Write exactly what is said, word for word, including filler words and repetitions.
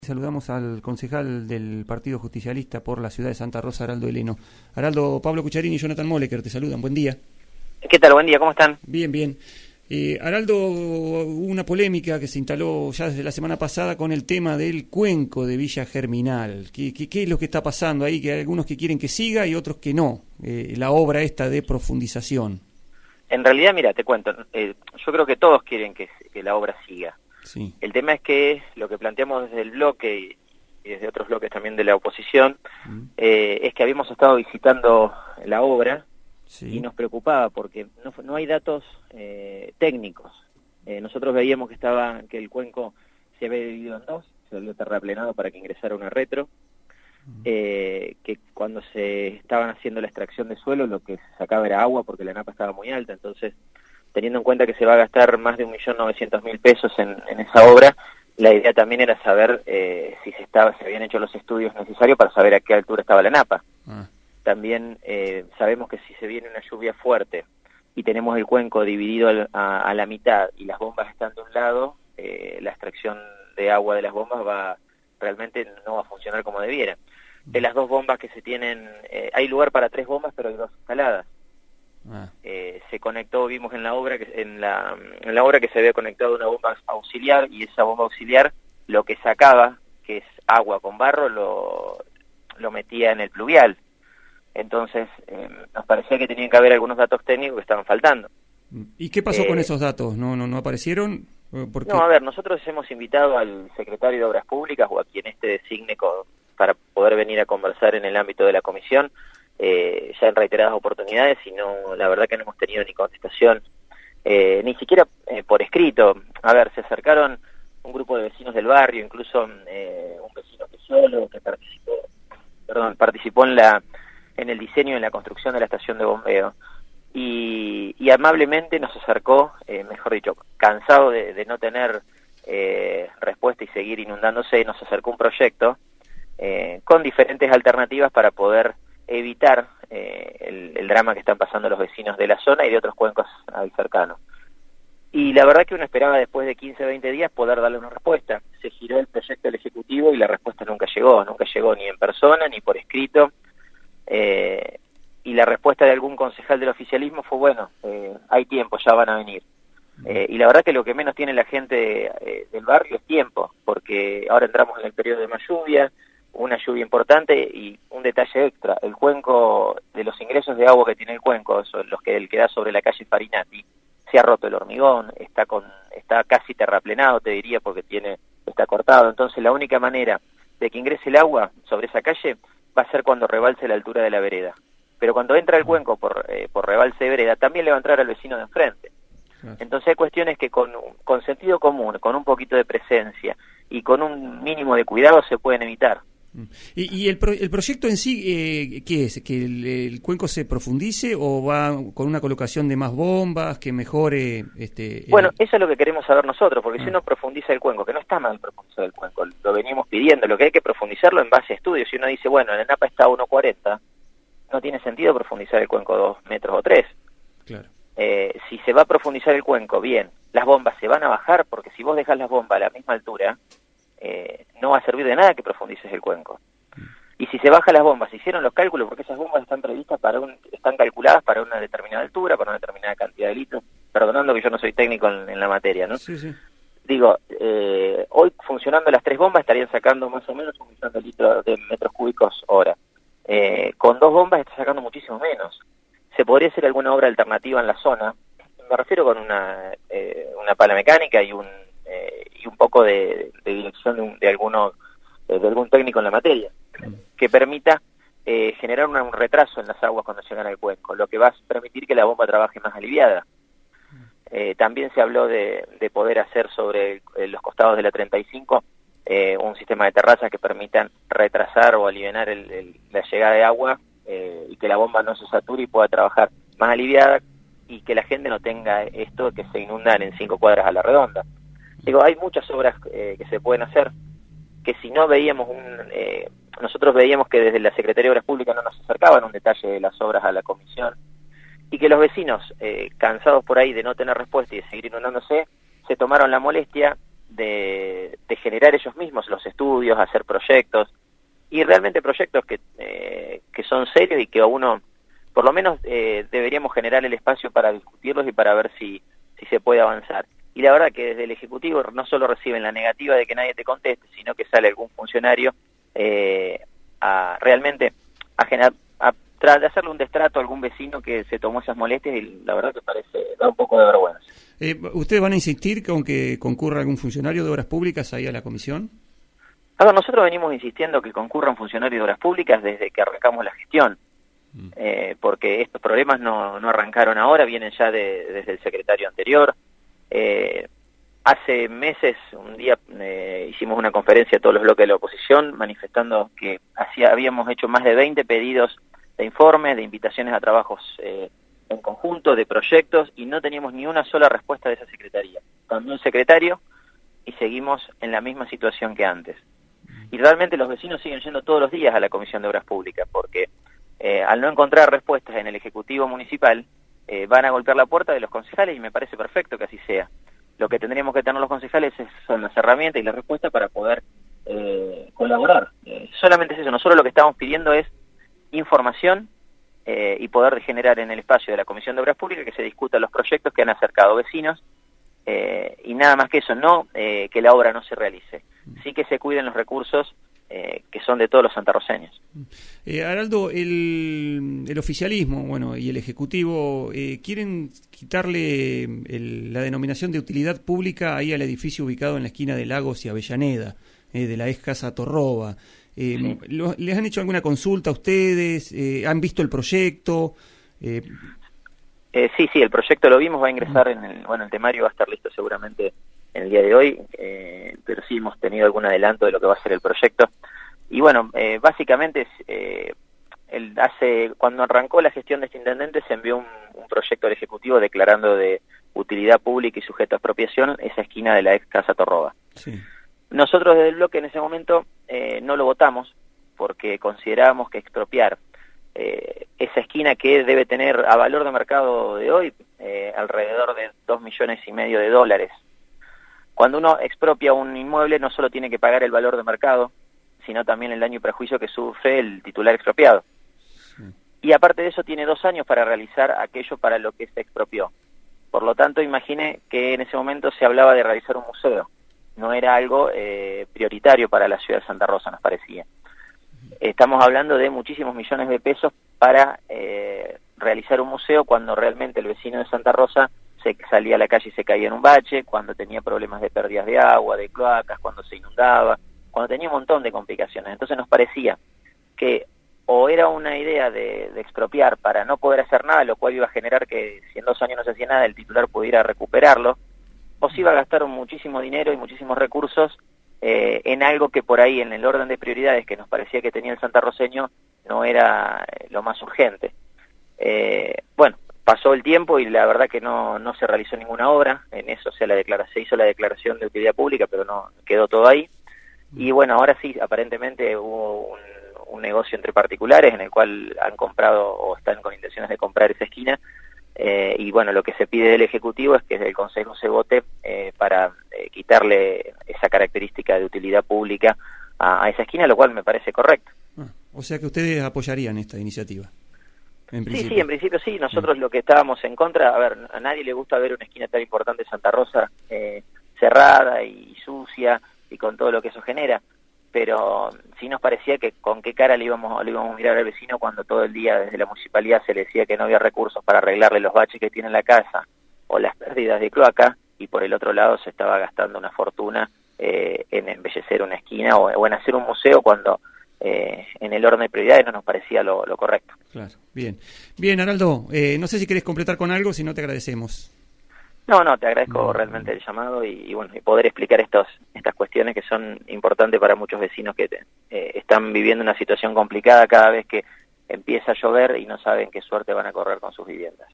Saludamos al concejal del Partido Justicialista por la ciudad de Santa Rosa, Araldo Heleno. Araldo, Pablo Cucharini y Jonathan Moleker te saludan. Buen día. ¿Qué tal? Buen día, ¿cómo están? Bien, bien. Eh, Araldo, hubo una polémica que se instaló ya desde la semana pasada con el tema del cuenco de Villa Germinal. ¿Qué, qué, qué es lo que está pasando ahí? Que hay algunos que quieren que siga y otros que no. Eh, la obra esta de profundización. En realidad, mira, te cuento. Eh, yo creo que todos quieren que, que la obra siga. Sí. El tema es que lo que planteamos desde el bloque y, y desde otros bloques también de la oposición, mm. eh, es que habíamos estado visitando la obra, sí, y nos preocupaba porque no, no hay datos eh, técnicos. Eh, nosotros veíamos que estaba que el cuenco se había dividido en dos, se había terraplenado para que ingresara una retro, mm. eh, que cuando se estaban haciendo la extracción de suelo lo que se sacaba era agua porque la napa estaba muy alta, entonces teniendo en cuenta que se va a gastar más de un millón novecientos mil pesos en, en esa obra, la idea también era saber eh, si se estaba, se habían hecho los estudios necesarios para saber a qué altura estaba la napa. Ah. También eh, sabemos que si se viene una lluvia fuerte y tenemos el cuenco dividido al, a, a la mitad y las bombas están de un lado, eh, la extracción de agua de las bombas va realmente no va a funcionar como debiera. De las dos bombas que se tienen, eh, hay lugar para tres bombas, pero hay dos instaladas. Ah. Eh, se conectó, vimos en la obra que en la, en la obra que se había conectado una bomba auxiliar, y esa bomba auxiliar lo que sacaba, que es agua con barro, lo, lo metía en el pluvial. Entonces eh, nos parecía que tenían que haber algunos datos técnicos que estaban faltando. ¿Y qué pasó eh, con esos datos? ¿No, no, no aparecieron? ¿Por qué? No, a ver, nosotros hemos invitado al secretario de Obras Públicas o a quien este designe con, para poder venir a conversar en el ámbito de la comisión, Eh, ya en reiteradas oportunidades, y no, la verdad que no hemos tenido ni contestación, eh, ni siquiera eh, por escrito. A ver, se acercaron un grupo de vecinos del barrio, incluso eh, un vecino que solo, que participó, perdón, participó en la en el diseño y en la construcción de la estación de bombeo, y, y amablemente nos acercó, eh, mejor dicho, cansado de, de no tener eh, respuesta y seguir inundándose, nos acercó un proyecto eh, con diferentes alternativas para poder evitar eh, el, el drama que están pasando los vecinos de la zona y de otros cuencos ahí cercanos. Y la verdad que uno esperaba después de quince o veinte días poder darle una respuesta. Se giró el proyecto del Ejecutivo y la respuesta nunca llegó, nunca llegó ni en persona ni por escrito. Eh, y la respuesta de algún concejal del oficialismo fue, bueno, eh, hay tiempo, ya van a venir. Eh, y la verdad que lo que menos tiene la gente eh, del barrio es tiempo, porque ahora entramos en el periodo de más lluvia, una lluvia importante, y un detalle extra, el cuenco, de los ingresos de agua que tiene el cuenco, son los que el que da sobre la calle Farinati, se ha roto el hormigón, está con está casi terraplenado, te diría, porque tiene está cortado. Entonces la única manera de que ingrese el agua sobre esa calle va a ser cuando rebalse la altura de la vereda. Pero cuando entra el cuenco por, eh, por rebalse de vereda, también le va a entrar al vecino de enfrente. Entonces hay cuestiones que con, con sentido común, con un poquito de presencia y con un mínimo de cuidado se pueden evitar. ¿Y, y el, pro, el proyecto en sí, eh, qué es? ¿Que el, el cuenco se profundice o va con una colocación de más bombas, que mejore? Este, bueno, el... eso es lo que queremos saber nosotros, porque ah. si uno profundiza el cuenco, que no está mal profundizar el cuenco, lo venimos pidiendo, lo que hay que profundizarlo en base a estudios. Si uno dice, bueno, en el Napa está a uno cuarenta, no tiene sentido profundizar el cuenco dos metros o tres. Claro. Eh, si se va a profundizar el cuenco, bien, las bombas se van a bajar, porque si vos dejás las bombas a la misma altura, Eh, no va a servir de nada que profundices el cuenco. Y si se bajan las bombas, se hicieron los cálculos, porque esas bombas están previstas para un, están calculadas para una determinada altura, para una determinada cantidad de litros, perdonando que yo no soy técnico en, en la materia, ¿no? Sí, sí. Digo, eh, hoy funcionando las tres bombas estarían sacando más o menos un millón de litros de metros cúbicos hora. Eh, con dos bombas está sacando muchísimo menos. Se podría hacer alguna obra alternativa en la zona, me refiero con una, eh, una pala mecánica y un Eh, y un poco de, de dirección de, un, de alguno eh, de algún técnico en la materia, que permita eh, generar una, un retraso en las aguas cuando llegan al cuenco, lo que va a permitir que la bomba trabaje más aliviada. Eh, también se habló de, de poder hacer sobre el, los costados de la treinta y cinco eh, un sistema de terrazas que permitan retrasar o aliviar el, el, la llegada de agua eh, y que la bomba no se sature y pueda trabajar más aliviada, y que la gente no tenga esto que se inundan en cinco cuadras a la redonda. Digo, hay muchas obras eh, que se pueden hacer, que si no veíamos un... Eh, nosotros veíamos que desde la Secretaría de Obras Públicas no nos acercaban un detalle de las obras a la comisión, y que los vecinos, eh, cansados por ahí de no tener respuesta y de seguir inundándose, se tomaron la molestia de, de generar ellos mismos los estudios, hacer proyectos, y realmente proyectos que, eh, que son serios y que a uno, por lo menos, eh, deberíamos generar el espacio para discutirlos y para ver si, si se puede avanzar. Y la verdad que desde el Ejecutivo no solo reciben la negativa de que nadie te conteste, sino que sale algún funcionario eh, a realmente a generar, a tratar de hacerle un destrato a algún vecino que se tomó esas molestias, y la verdad que parece, da un poco de vergüenza. Eh, ¿Ustedes van a insistir con que concurra algún funcionario de Obras Públicas ahí a la comisión? A ver, nosotros venimos insistiendo que concurran funcionarios de Obras Públicas desde que arrancamos la gestión, mm. eh, porque estos problemas no, no arrancaron ahora, vienen ya de, desde el secretario anterior. Eh, hace meses, un día eh, hicimos una conferencia a todos los bloques de la oposición manifestando que hacía, habíamos hecho más de veinte pedidos de informes, de invitaciones a trabajos eh, en conjunto, de proyectos, y no teníamos ni una sola respuesta de esa secretaría. Cambió el secretario y seguimos en la misma situación que antes. Y realmente los vecinos siguen yendo todos los días a la Comisión de Obras Públicas, porque eh, al no encontrar respuestas en el Ejecutivo Municipal, eh, van a golpear la puerta de los concejales, y me parece perfecto que así sea. Lo que tendríamos que tener los concejales es, son las herramientas y las respuestas para poder eh, colaborar. Eh, solamente es eso. Nosotros lo que estamos pidiendo es información eh, y poder generar en el espacio de la Comisión de Obras Públicas que se discutan los proyectos que han acercado vecinos, eh, y nada más que eso, no eh, que la obra no se realice, sí que se cuiden los recursos eh, que son de todos los santarroceños. Eh, Araldo, el, el oficialismo, bueno, y el Ejecutivo eh, quieren quitarle el, la denominación de utilidad pública ahí al edificio ubicado en la esquina de Lagos y Avellaneda, eh, de la ex Casa Torroba. Eh, sí. lo, ¿Les han hecho alguna consulta a ustedes? Eh, ¿Han visto el proyecto? Eh... Eh, sí, sí, el proyecto lo vimos, va a ingresar en el, bueno, el temario va a estar listo seguramente en el día de hoy, eh, pero sí hemos tenido algún adelanto de lo que va a ser el proyecto. Y bueno, eh, básicamente eh, el, hace cuando arrancó la gestión de este intendente se envió un, un proyecto al Ejecutivo declarando de utilidad pública y sujeto a expropiación esa esquina de la ex Casa Torroba. Sí. Nosotros desde el bloque en ese momento eh, no lo votamos porque considerábamos que expropiar eh, esa esquina, que debe tener a valor de mercado de hoy eh, alrededor de dos millones y medio de dólares. Cuando uno expropia un inmueble no solo tiene que pagar el valor de mercado, sino también el daño y perjuicio que sufre el titular expropiado. Sí. Y aparte de eso tiene dos años para realizar aquello para lo que se expropió. Por lo tanto, imagine que en ese momento se hablaba de realizar un museo. No era algo eh, prioritario para la ciudad de Santa Rosa, nos parecía. Estamos hablando de muchísimos millones de pesos para eh, realizar un museo cuando realmente el vecino de Santa Rosa se salía a la calle y se caía en un bache, cuando tenía problemas de pérdidas de agua, de cloacas, cuando se inundaba, cuando tenía un montón de complicaciones. Entonces nos parecía que o era una idea de, de expropiar para no poder hacer nada, lo cual iba a generar que si en dos años no se hacía nada el titular pudiera recuperarlo, o se iba a gastar muchísimo dinero y muchísimos recursos eh, en algo que por ahí en el orden de prioridades que nos parecía que tenía el santarroceño no era lo más urgente. Eh, bueno, pasó el tiempo y la verdad que no, no se realizó ninguna obra en eso, o sea, la declara, se hizo la declaración de utilidad pública, pero no quedó todo ahí. Y bueno, ahora sí, aparentemente hubo un, un negocio entre particulares en el cual han comprado o están con intenciones de comprar esa esquina. Eh, y bueno, lo que se pide del Ejecutivo es que el Consejo se vote eh, para eh, quitarle esa característica de utilidad pública a, a esa esquina, lo cual me parece correcto. Ah, o sea que ustedes apoyarían esta iniciativa. En sí, sí, en principio sí. Nosotros sí. Lo que estábamos en contra, a ver, a nadie le gusta ver una esquina tan importante de Santa Rosa eh, cerrada y sucia y con todo lo que eso genera, pero sí nos parecía que con qué cara le íbamos, le íbamos a mirar al vecino cuando todo el día desde la municipalidad se le decía que no había recursos para arreglarle los baches que tiene en la casa o las pérdidas de cloaca, y por el otro lado se estaba gastando una fortuna eh, en embellecer una esquina o, o en hacer un museo cuando eh, en el orden de prioridades no nos parecía lo, lo correcto. Claro, bien. Bien, Araldo, eh, no sé si querés completar con algo, si no te agradecemos. No, no, te agradezco realmente el llamado y, y bueno, y poder explicar estos, estas cuestiones que son importantes para muchos vecinos que te, eh, están viviendo una situación complicada cada vez que empieza a llover y no saben qué suerte van a correr con sus viviendas.